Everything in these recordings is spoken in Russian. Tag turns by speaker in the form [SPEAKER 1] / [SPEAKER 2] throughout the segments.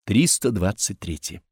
[SPEAKER 1] 323.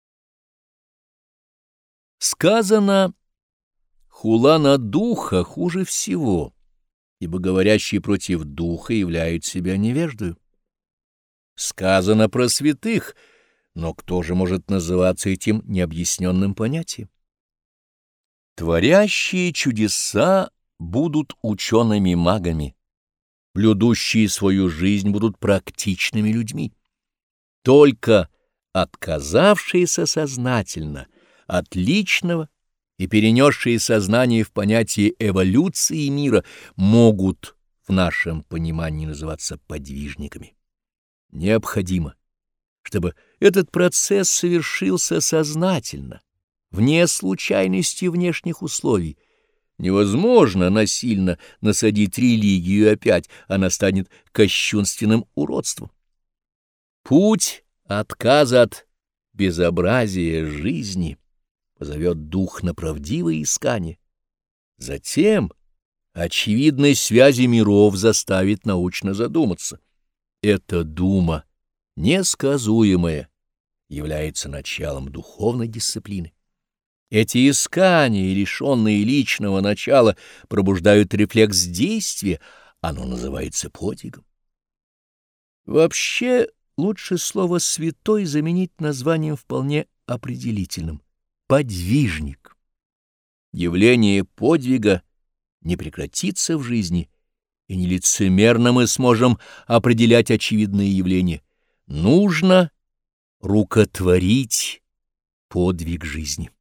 [SPEAKER 1] Сказано: хула на духа хуже всего, ибо говорящие против духа являют себя невеждою. Сказано про святых, но кто же может называться этим необъясненным понятием? Творящие чудеса будут учеными-магами, блюдущие свою жизнь будут практичными людьми. Только отказавшиеся сознательно от личного и перенесшие сознание в понятие эволюции мира могут в нашем понимании называться подвижниками. Необходимо, чтобы этот процесс совершился сознательно, вне случайности внешних условий. Невозможно насильно насадить религию опять, она станет кощунственным уродством. Путь отказа от безобразия жизни позовет дух на правдивое искание. Затем очевидность связи миров заставит научно задуматься. Эта дума, несказуемая, является началом духовной дисциплины. Эти искания, лишенные личного начала, пробуждают рефлекс действия, оно называется подвигом. Вообще, лучше слово «святой» заменить названием вполне определительным — подвижник. Явление подвига не прекратится в жизни, и не лицемерно мы сможем определять очевидные явления. Нужно рукотворить подвиг жизни.